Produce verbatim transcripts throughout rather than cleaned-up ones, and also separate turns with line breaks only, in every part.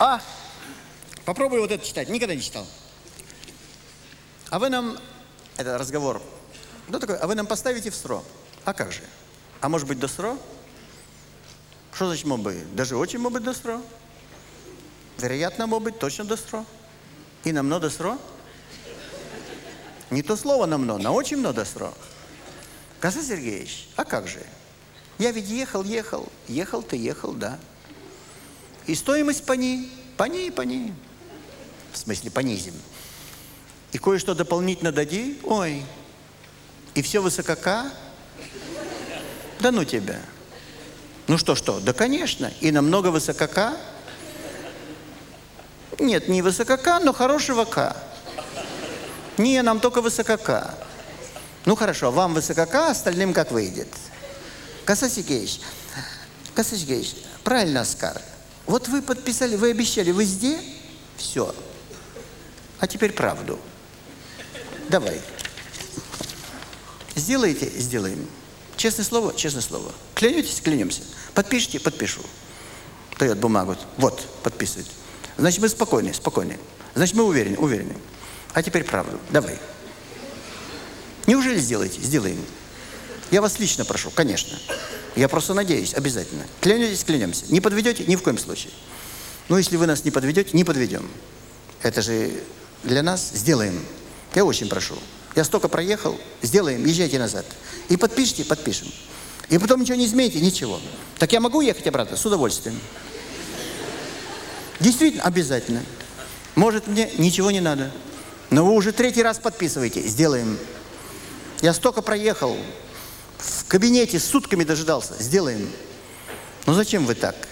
А, попробуй вот это читать. Никогда не читал. А вы нам... Это разговор. Ну, такой, а вы нам поставите в СРО. А как же? А может быть до СРО? Что значит может быть? Даже очень может быть до СРО. Вероятно, может быть точно до СРО. И на много до СРО. Не то слово на много, на очень много до СРО. Константин Сергеевич, а как же? Я ведь ехал, ехал. Ехал ты, ехал, да. И стоимость пони, пони, пони. В смысле, понизим. И кое-что дополнительно дади. Ой. И все высокока. Да ну тебя. Ну что-что? Да, конечно. И намного высокока. Нет, не высокока, но хорошего ка. Не, нам только высокока. Ну хорошо, вам высокока, остальным как выйдет. Константин Сергеевич, Константин Сергеевич, правильно, Оскар. Вот вы подписали, вы обещали, вы везде, все. А теперь правду. Давай. Сделаете? Сделаем. Честное слово? Честное слово. Клянетесь? Клянемся. Подпишите? Подпишу. Дает бумагу. Вот, подписывает. Значит, мы спокойны, спокойны. Значит, мы уверены, уверены. А теперь правду. Давай. Неужели сделаете? Сделаем. Я вас лично прошу, конечно. Я просто надеюсь, обязательно. Клянетесь? Клянемся. Не подведете? Ни в коем случае. Но если вы нас не подведете, не подведем. Это же для нас. Сделаем. Я очень прошу. Я столько проехал, сделаем, езжайте назад. И подпишите, подпишем. И потом ничего не измените, ничего. Так я могу ехать обратно? С удовольствием. Действительно, обязательно. Может, мне ничего не надо. Но вы уже третий раз подписываете. Сделаем. Я столько проехал. В кабинете с сутками дожидался. Сделаем. Ну зачем вы так?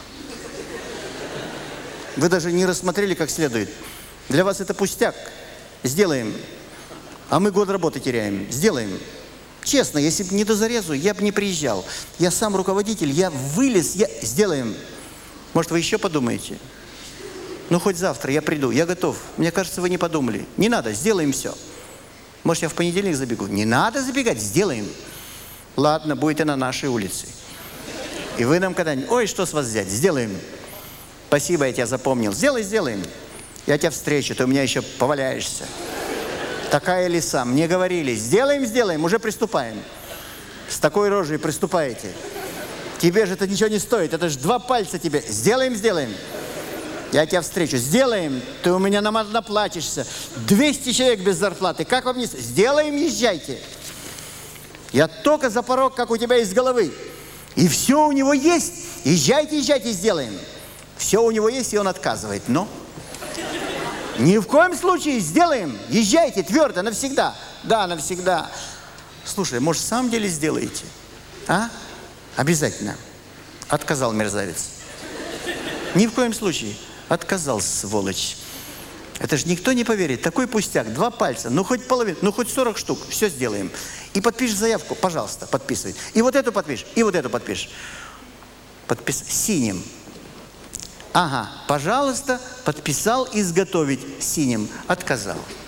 Вы даже не рассмотрели как следует. Для вас это пустяк. Сделаем. А мы год работы теряем. Сделаем. Честно, если бы не до зарезу, я бы не приезжал. Я сам руководитель, я вылез, я... Сделаем. Может, вы еще подумаете? Ну, хоть завтра я приду, я готов. Мне кажется, вы не подумали. Не надо, сделаем все. Может, я в понедельник забегу? Не надо забегать, сделаем. Ладно, будете на нашей улице. И вы нам когда-нибудь... Ой, что с вас взять? Сделаем. Спасибо, я тебя запомнил. Сделай, сделаем. Я тебя встречу, ты у меня еще поваляешься. Такая лиса. Мне говорили, сделаем, сделаем, уже приступаем. С такой рожей приступаете. Тебе же это ничего не стоит, это же два пальца тебе. Сделаем, сделаем. Я тебя встречу. Сделаем, ты у меня наплатишься. двести человек без зарплаты. Как вам не... Сделаем, езжайте. Я только за порог, как у тебя из головы. И все у него есть. Езжайте, езжайте, сделаем. Все у него есть, и он отказывает. Но... Ни в коем случае сделаем. Езжайте твердо, навсегда. Да, навсегда. Слушай, может, в самом деле сделаете? А? Обязательно. Отказал мерзавец. Ни в коем случае. Отказал, сволочь. Это же никто не поверит. Такой пустяк. Два пальца. Ну, хоть половину. Ну, хоть сорок штук. Все сделаем. И подпишешь заявку. Пожалуйста, подписывай. И вот эту подпишешь. И вот эту подпишешь. Подпис... Синим. Ага, пожалуйста, подписал изготовить синим. Отказал.